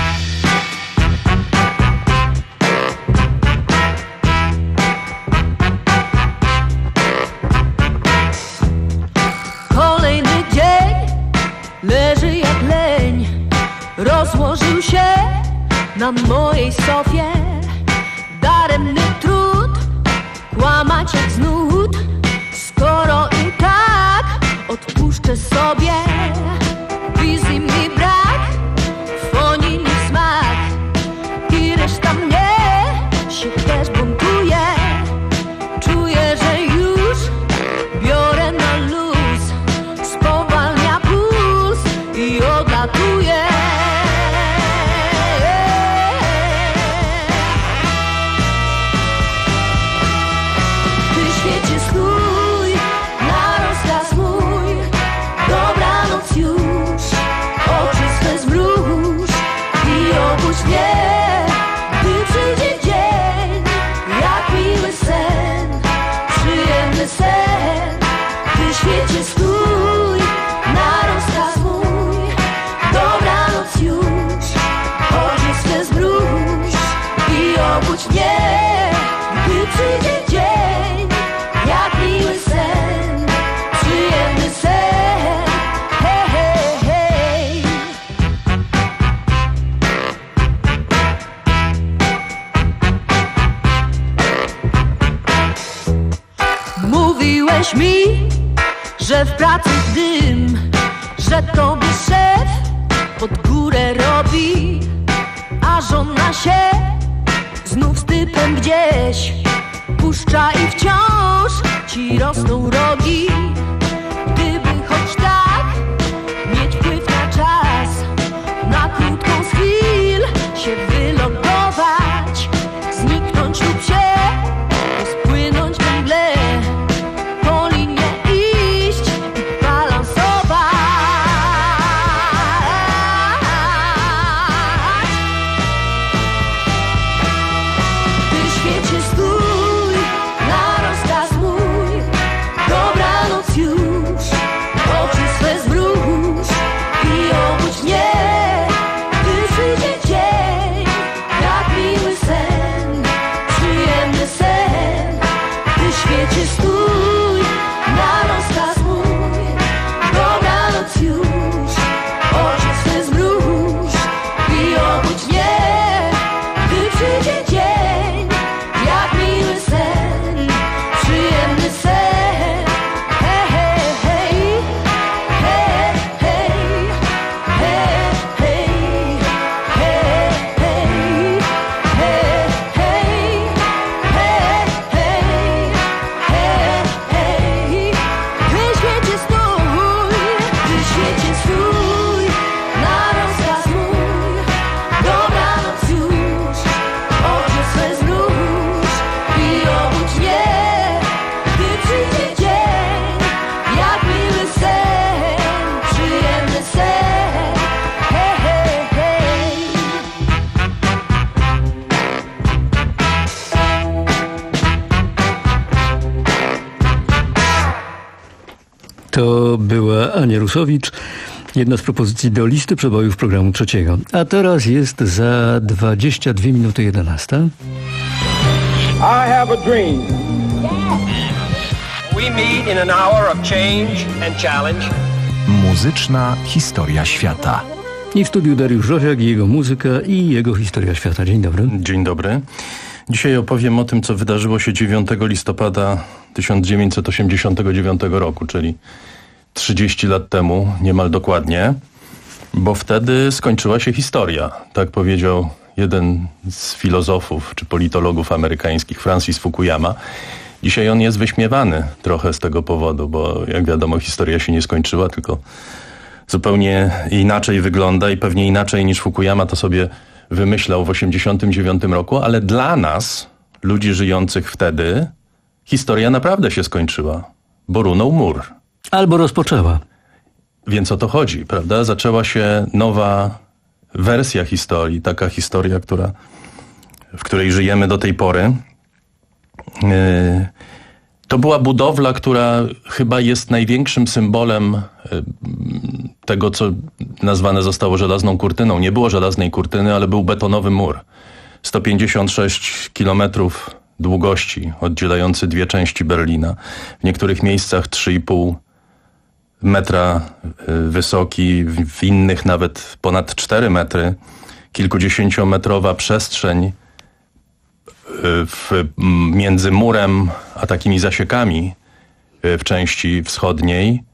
Kolejny dzień leży jak leń, rozłożył się na mojej sofie. Daremny trud, kłamać jak z nut, skoro i tak odpuszczę sobie. Wizji mi brak, fonii mi smak i reszta mnie się też buntuje. Czuję, że już biorę na luz, spowalnia puls i odlatuje. Mówiłeś mi, że w pracy dym, że tobie szef pod górę robi, a żona się znów z typem gdzieś puszcza i wciąż ci rosną rogi. Gdyby choć tak mieć wpływ na czas, na krótką z chwil się wylądować, zniknąć lub się rozpłynąć we mgle, po linie iść i balansować. Ty świecie stój na rozkaz mój, dobranoc już, oczy swe zmruż i obudź mnie, gdy przyjdzie dzień, jak miły sen, przyjemny sen. Ty świecie stój na rozkaz mój, dobranoc już, oczy swe zmruż i obudź mnie, gdy przyjdzie dzień, jak miły sen, przyjemny sen. Hej, hej, hej, hej, hej, hej, hej, hej, hej, hej, hej, hej, hej, hej, hej. Ty świecie stój, ty świecie stój na rozkaz mój, dobranoc już, oczy swe zmruż i obudź mnie, gdy przyjdzie dzień, jak miły sen, przyjemny sen. Hej, hej, hej. To była Ania Rusowicz, jedna z propozycji do listy przebojów programu trzeciego. A teraz jest za dwadzieścia dwie minuty jedenasta. I have a dream. We meet in an hour of change and challenge. Muzyczna historia świata. I w studiu Dariusz Rosiak i jego muzyka i jego historia świata. Dzień dobry. Dzień dobry. Dzisiaj opowiem o tym, co wydarzyło się dziewiątego listopada tysiąc dziewięćset osiemdziesiątego dziewiątego roku, czyli trzydzieści lat temu, niemal dokładnie, bo wtedy skończyła się historia. Tak powiedział jeden z filozofów czy politologów amerykańskich, Francis Fukuyama. Dzisiaj on jest wyśmiewany trochę z tego powodu, bo jak wiadomo, historia się nie skończyła, tylko zupełnie inaczej wygląda i pewnie inaczej niż Fukuyama to sobie wymyślał w osiemdziesiątym dziewiątym roku, ale dla nas, ludzi żyjących wtedy, historia naprawdę się skończyła, bo runął mur. Albo rozpoczęła. Więc o to chodzi, prawda? Zaczęła się nowa wersja historii, taka historia, która, w której żyjemy do tej pory. To była budowla, która chyba jest największym symbolem tego, co nazwane zostało żelazną kurtyną. Nie było żelaznej kurtyny, ale był betonowy mur. sto pięćdziesiąt sześć kilometrów długości, oddzielający dwie części Berlina. W niektórych miejscach trzy i pół metra wysoki, w innych nawet ponad cztery metry. Kilkudziesięciometrowa przestrzeń w, między murem a takimi zasiekami w części wschodniej.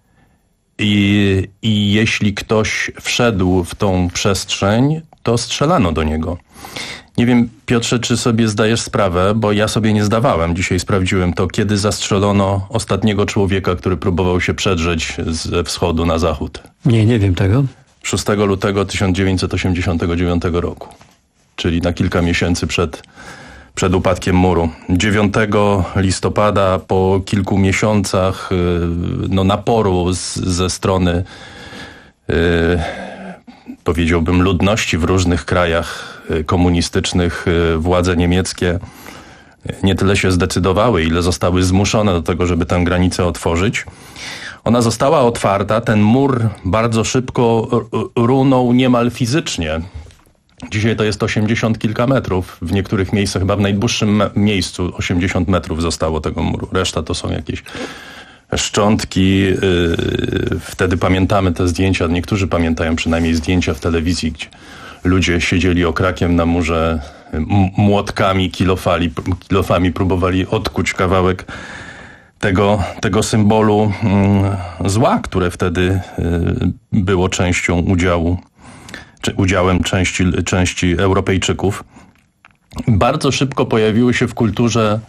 I, I jeśli ktoś wszedł w tą przestrzeń, to strzelano do niego. Nie wiem, Piotrze, czy sobie zdajesz sprawę, bo ja sobie nie zdawałem. Dzisiaj sprawdziłem to, kiedy zastrzelono ostatniego człowieka, który próbował się przedrzeć ze wschodu na zachód. Nie, nie wiem tego. szóstego lutego tysiąc dziewięćset osiemdziesiątego dziewiątego roku, czyli na kilka miesięcy przed, przed upadkiem muru. dziewiątego listopada, po kilku miesiącach no, naporu z, ze strony yy, powiedziałbym ludności w różnych krajach komunistycznych, władze niemieckie nie tyle się zdecydowały, ile zostały zmuszone do tego, żeby tę granicę otworzyć. Ona została otwarta, ten mur bardzo szybko runął niemal fizycznie. Dzisiaj to jest osiemdziesiąt kilka metrów, w niektórych miejscach, chyba w najdłuższym miejscu osiemdziesiąt metrów zostało tego muru. Reszta to są jakieś szczątki. Wtedy pamiętamy te zdjęcia, niektórzy pamiętają przynajmniej zdjęcia w telewizji, gdzie ludzie siedzieli okrakiem na murze, młotkami, kilofali, kilofami próbowali odkuć kawałek tego, tego symbolu zła, które wtedy było częścią udziału, czy udziałem części, części Europejczyków. Bardzo szybko pojawiły się w kulturze,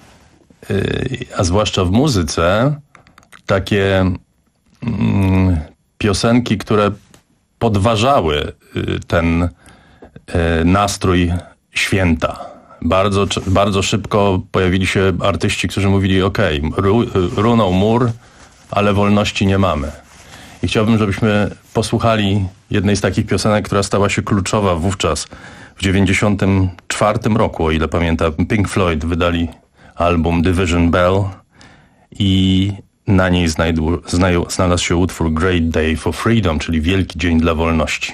a zwłaszcza w muzyce, takie piosenki, które podważały ten nastrój święta. Bardzo, bardzo szybko pojawili się artyści, którzy mówili: okej, ru, runął mur, ale wolności nie mamy. I chciałbym, żebyśmy posłuchali jednej z takich piosenek, która stała się kluczowa wówczas, w dziewięćdziesiątym czwartym roku, o ile pamiętam. Pink Floyd wydali album Division Bell i na niej znajdu, znaju, znalazł się utwór Great Day for Freedom, czyli Wielki Dzień dla Wolności.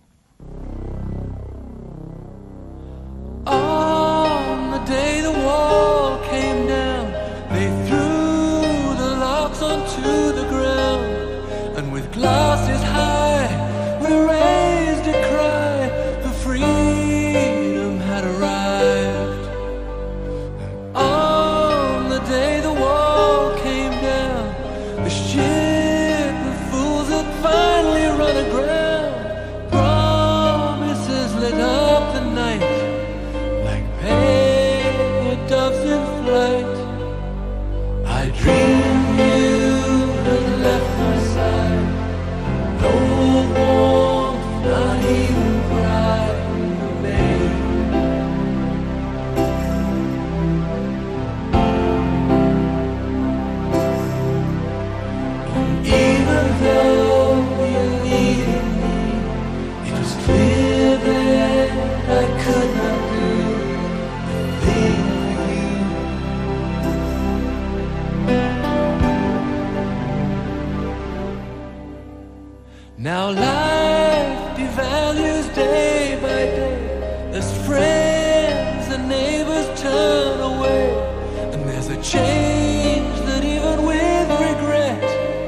Now life devalues day by day as friends and neighbors turn away, and there's a change that even with regret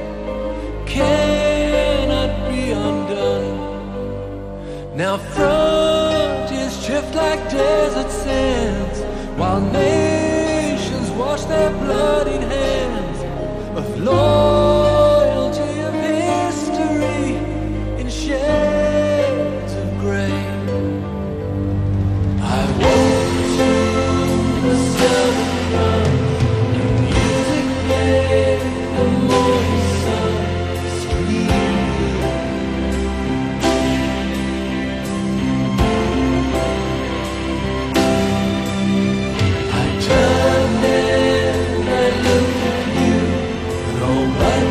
cannot be undone. Now frontiers drift like desert sands, while nations wash their bloodied hands of loyalty, of history in shades of grey. I walk to the southern sun, the music played, the morning sun screaming. I turned and I looked at you, with all my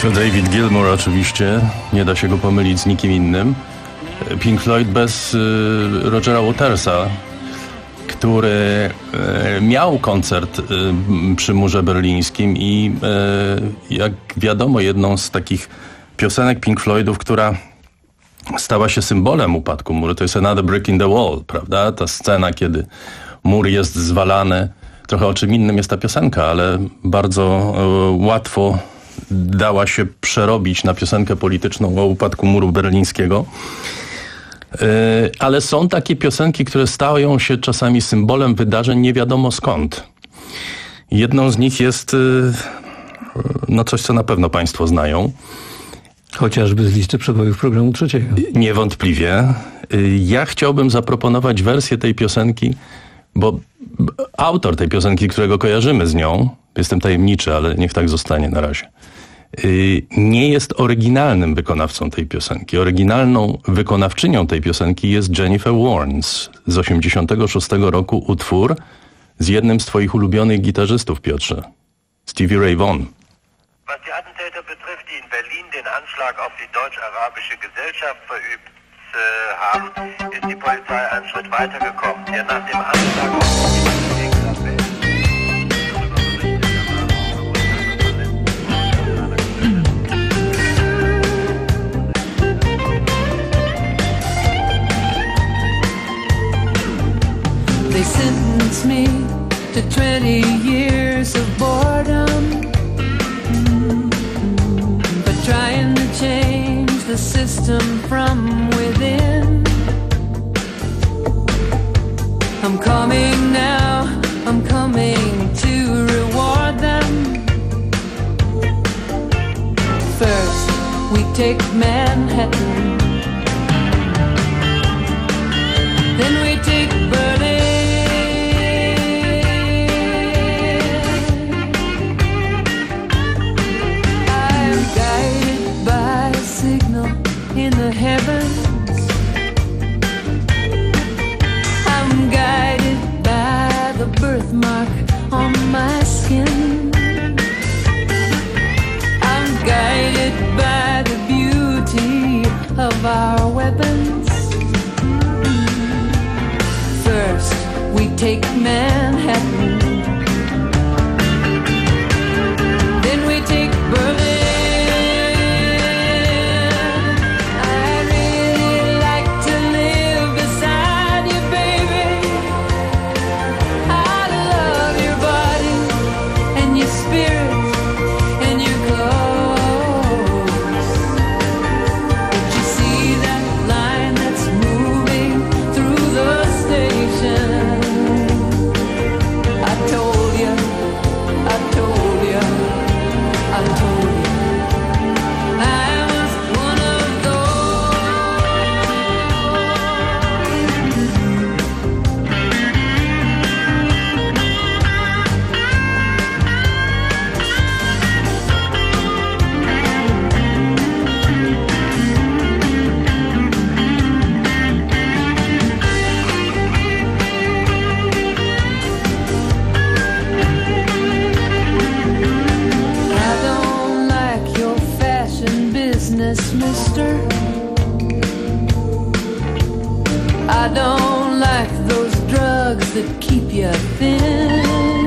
To David Gilmour oczywiście, nie da się go pomylić z nikim innym. Pink Floyd bez y, Rogera Watersa, który y, miał koncert y, przy murze berlińskim i y, jak wiadomo jedną z takich piosenek Pink Floydów, która stała się symbolem upadku muru, to jest Another Brick in the Wall, prawda? Ta scena, kiedy mur jest zwalany. Trochę o czym innym jest ta piosenka, ale bardzo y, łatwo dała się przerobić na piosenkę polityczną o upadku muru berlińskiego. Yy, ale są takie piosenki, które stają się czasami symbolem wydarzeń nie wiadomo skąd. Jedną z nich jest yy, no coś, co na pewno państwo znają. Chociażby z listy przebojów programu trzeciego. Niewątpliwie. Yy, ja chciałbym zaproponować wersję tej piosenki, bo autor tej piosenki, którego kojarzymy z nią, jestem tajemniczy, ale niech tak zostanie na razie, nie jest oryginalnym wykonawcą tej piosenki. Oryginalną wykonawczynią tej piosenki jest Jennifer Warnes z osiemdziesiątego szóstego roku utwór z jednym z twoich ulubionych gitarzystów, Piotrze, Stevie Ray Vaughan. Was die Attentäter betrifft, die in Berlin den Anschlag auf die deutsch-arabische Gesellschaft verübt äh, haben, ist die Polizei einen Schritt weitergekommen. Der nach dem Anschlag auf die They sentenced me to twenty years of boredom for trying to change the system from within. I'm coming now, I'm coming to reward them. First, we take Manhattan, then we take Berlin. In the heavens, I'm guided by the birthmark on my skin. I'm guided by the beauty of our weapons. First, we take Manhattan, then we take Berlin. Mister, I don't like those drugs that keep you thin.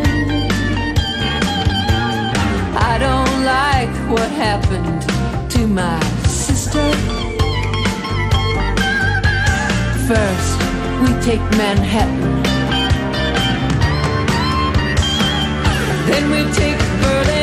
I don't like what happened to my sister. First, we take Manhattan, then we take Berlin.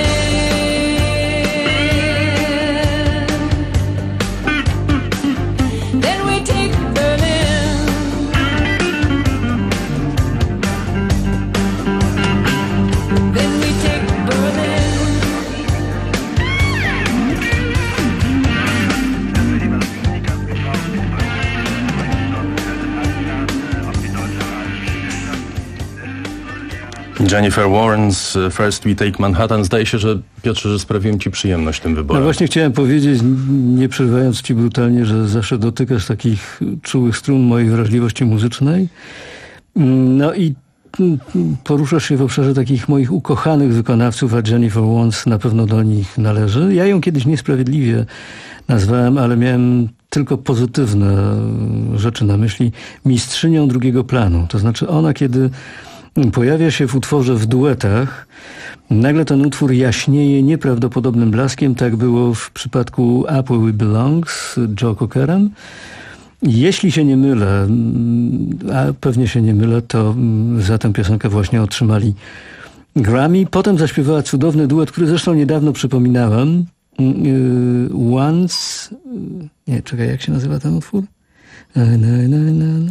Jennifer Warnes, First We Take Manhattan. Zdaje się, że Piotrze, że sprawiłem ci przyjemność tym wyborem. No właśnie chciałem powiedzieć, nie przerywając ci brutalnie, że zawsze dotykasz takich czułych strun mojej wrażliwości muzycznej. No i poruszasz się w obszarze takich moich ukochanych wykonawców, a Jennifer Warnes na pewno do nich należy. Ja ją kiedyś niesprawiedliwie nazwałem, ale miałem tylko pozytywne rzeczy na myśli, mistrzynią drugiego planu. To znaczy ona, kiedy pojawia się w utworze w duetach, nagle ten utwór jaśnieje nieprawdopodobnym blaskiem. Tak było w przypadku Up Where We Belong z Joe Cockerem. Jeśli się nie mylę, a pewnie się nie mylę, to za tę piosenkę właśnie otrzymali Grammy. Potem zaśpiewała cudowny duet, który zresztą niedawno przypominałem. Once... Nie, czekaj, jak się nazywa ten utwór? Na, na, na, na.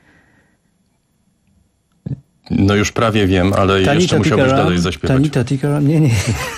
No już prawie wiem, ale Tanita jeszcze musiałbyś dalej zaśpiewać. Tanita Tikaram? Nie, nie.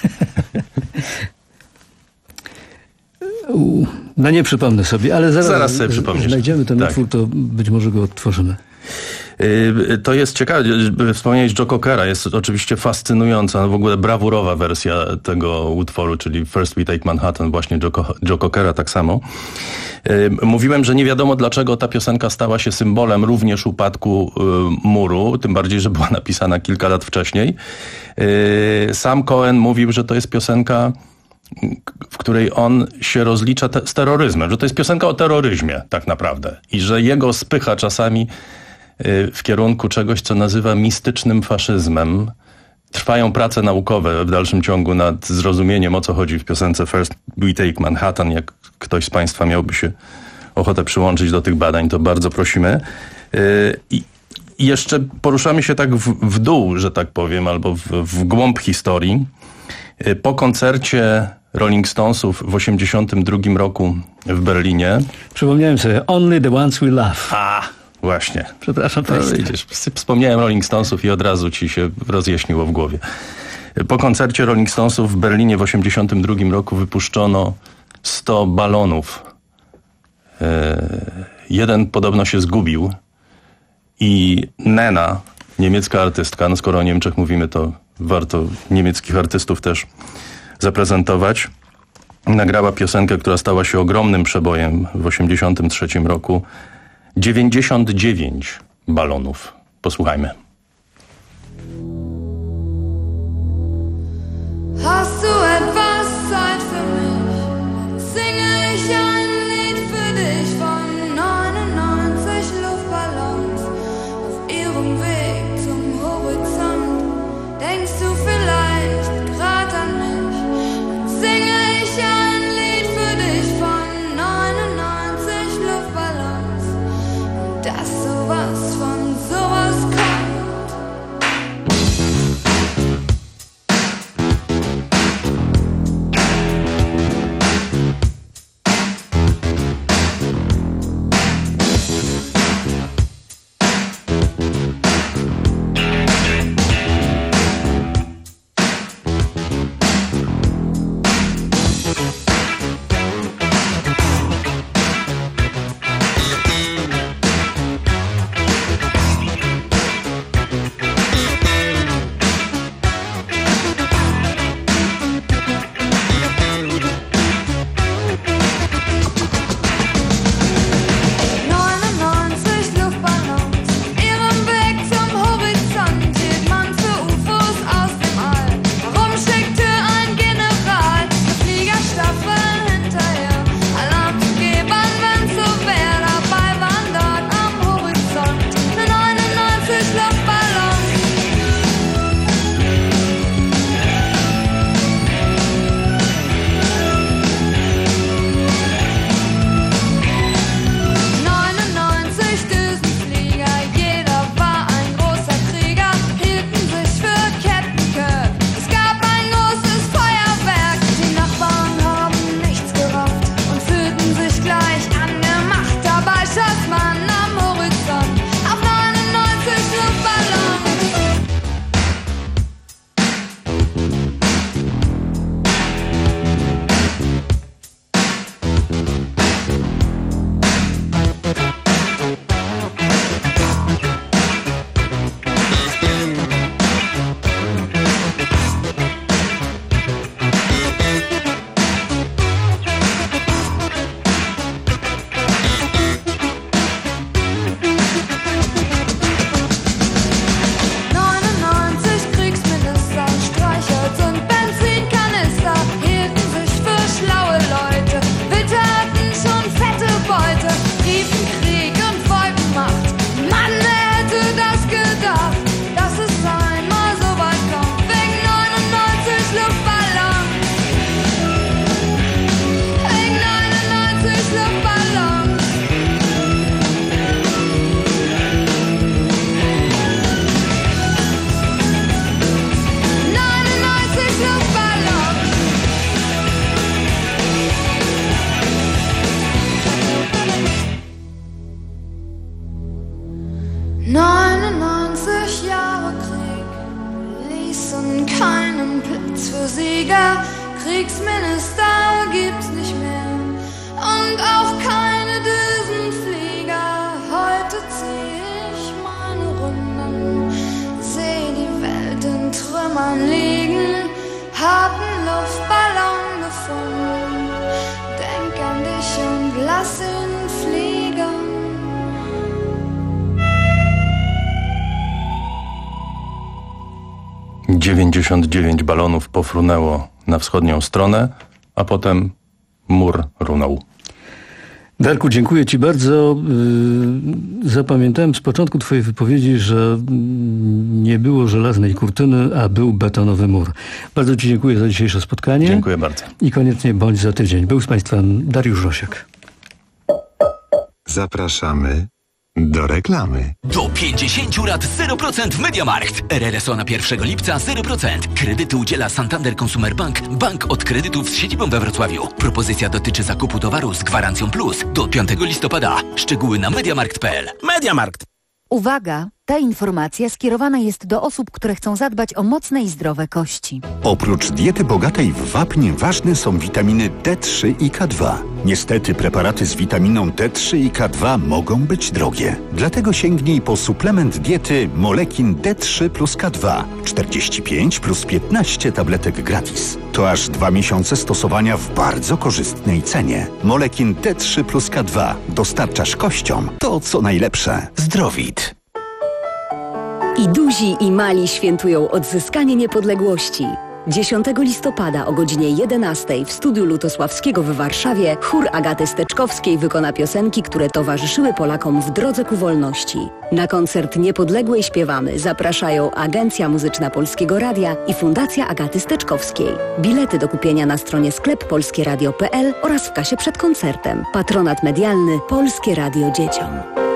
No nie przypomnę sobie, ale zaraz, zaraz sobie przypomnisz. Znajdziemy ten tak. utwór, to być może go odtworzymy. To jest ciekawe, wspomniałeś Joe Cockera, jest oczywiście fascynująca, no w ogóle brawurowa wersja tego utworu, czyli First We Take Manhattan, właśnie Joe, Co- Joe Cockera tak samo. Mówiłem, że nie wiadomo dlaczego ta piosenka stała się symbolem również upadku muru, tym bardziej, że była napisana kilka lat wcześniej. Sam Cohen mówił, że to jest piosenka, w której on się rozlicza te- z terroryzmem, że to jest piosenka o terroryzmie tak naprawdę i że jego spycha czasami w kierunku czegoś, co nazywa mistycznym faszyzmem. Trwają prace naukowe w dalszym ciągu nad zrozumieniem, o co chodzi w piosence First We Take Manhattan. Jak ktoś z Państwa miałby się ochotę przyłączyć do tych badań, to bardzo prosimy. I jeszcze poruszamy się tak w, w dół, że tak powiem, albo w, w głąb historii. Po koncercie Rolling Stonesów w osiemdziesiątym drugim roku w Berlinie. Przypomniałem sobie, Only the Ones We Love. A, właśnie. Przepraszam Państwa. No, widzisz, wspomniałem Rolling Stonesów i od razu ci się rozjaśniło w głowie. Po koncercie Rolling Stonesów w Berlinie w osiemdziesiątym drugim roku wypuszczono sto balonów. Jeden podobno się zgubił i Nena, niemiecka artystka, no skoro o Niemczech mówimy, to warto niemieckich artystów też zaprezentować. Nagrała piosenkę, która stała się ogromnym przebojem w osiemdziesiątym trzecim roku. dziewięćdziesiąt dziewięć balonów. Posłuchajmy. Hast du etwas Zeit für mich? Singe ich ein Lied für dich von neunundneunzig Luftballons auf ihrem Weg zum Horizont. Denkst du vielleicht grad an mich? Dann singe ich ein Lied für dich von neunundneunzig Luftballons. Und dass sowas von sowas kommt. neunundneunzig Jahre Krieg ließen keinen Platz für Sieger. Kriegsminister gibt's nicht mehr und auch keine Düsenflieger. Heute zieh ich meine Runden, seh die Welt in Trümmern liegen, hab einen Luftballon gefunden, denk an dich und lass ihn fliegen. dziewięćdziesiąt dziewięć balonów pofrunęło na wschodnią stronę, a potem mur runął. Darku, dziękuję Ci bardzo. Zapamiętałem z początku Twojej wypowiedzi, że nie było żelaznej kurtyny, a był betonowy mur. Bardzo Ci dziękuję za dzisiejsze spotkanie. Dziękuję bardzo. I koniecznie bądź za tydzień. Był z Państwem Dariusz Rosiak. Zapraszamy do reklamy. Do pięćdziesiąt lat zero procent w MediaMarkt. R R S O na pierwszego lipca zero procent. Kredyty udziela Santander Consumer Bank. Bank od kredytów z siedzibą we Wrocławiu. Propozycja dotyczy zakupu towaru z gwarancją plus do piątego listopada. Szczegóły na mediamarkt kropka p l. MediaMarkt. Uwaga! Ta informacja skierowana jest do osób, które chcą zadbać o mocne i zdrowe kości. Oprócz diety bogatej w wapń ważne są witaminy D trzy i K dwa. Niestety preparaty z witaminą D trzy i K dwa mogą być drogie. Dlatego sięgnij po suplement diety Molekin D trzy plus K dwa. czterdzieści pięć plus piętnaście tabletek gratis. To aż dwa miesiące stosowania w bardzo korzystnej cenie. Molekin D trzy plus K dwa. Dostarczasz kościom to, co najlepsze. Zdrowit. I duzi, i mali świętują odzyskanie niepodległości. dziesiątego listopada o godzinie jedenastej w studiu Lutosławskiego w Warszawie chór Agaty Steczkowskiej wykona piosenki, które towarzyszyły Polakom w drodze ku wolności. Na koncert Niepodległej śpiewamy zapraszają Agencja Muzyczna Polskiego Radia i Fundacja Agaty Steczkowskiej. Bilety do kupienia na stronie sklep polskie radio kropka p l oraz w kasie przed koncertem. Patronat medialny Polskie Radio Dzieciom.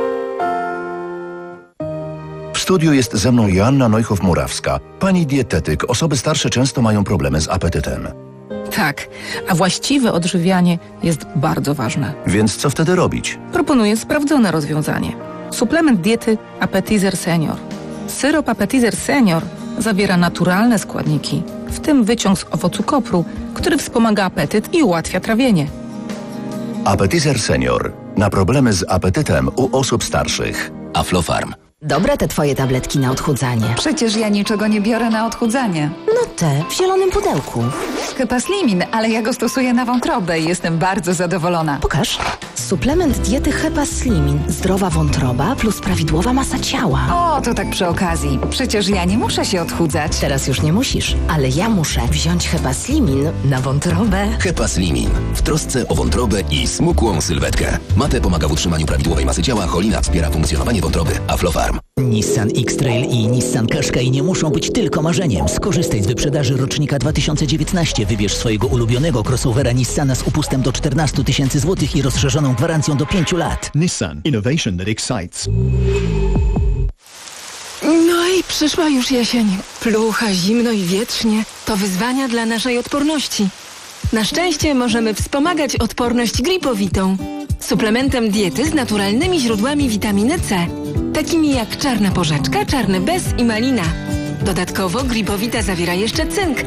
W studiu jest ze mną Joanna Neuchow-Murawska. Pani dietetyk, osoby starsze często mają problemy z apetytem. Tak, a właściwe odżywianie jest bardzo ważne. Więc co wtedy robić? Proponuję sprawdzone rozwiązanie. Suplement diety Appetizer Senior. Syrop Appetizer Senior zawiera naturalne składniki, w tym wyciąg z owocu kopru, który wspomaga apetyt i ułatwia trawienie. Appetizer Senior. Na problemy z apetytem u osób starszych. Aflofarm. Dobre te twoje tabletki na odchudzanie. Przecież ja niczego nie biorę na odchudzanie. No te, w zielonym pudełku. Hepaslimin, ale ja go stosuję na wątrobę i jestem bardzo zadowolona. Pokaż. Suplement diety Hepaslimin. Zdrowa wątroba plus prawidłowa masa ciała. O, to tak przy okazji. Przecież ja nie muszę się odchudzać. Teraz już nie musisz, ale ja muszę wziąć Hepaslimin na wątrobę. Hepaslimin. W trosce o wątrobę i smukłą sylwetkę. Mate pomaga w utrzymaniu prawidłowej masy ciała, cholina wspiera funkcjonowanie wątroby. Aflofarm. Nissan X-Trail i Nissan Qashqai nie muszą być tylko marzeniem. Skorzystaj z wyprzedaży rocznika dwa tysiące dziewiętnastego. Wybierz swojego ulubionego crossovera Nissana z upustem do czternaście tysięcy złotych i rozszerzoną gwarancją do pięciu lat. Nissan. Innovation that excites. No i przyszła już jesień. Plucha, zimno i wietrznie. To wyzwania dla naszej odporności. Na szczęście możemy wspomagać odporność gripowitą. Suplementem diety z naturalnymi źródłami witaminy C, takimi jak czarna porzeczka, czarny bez i malina. Dodatkowo gripowita zawiera jeszcze cynk,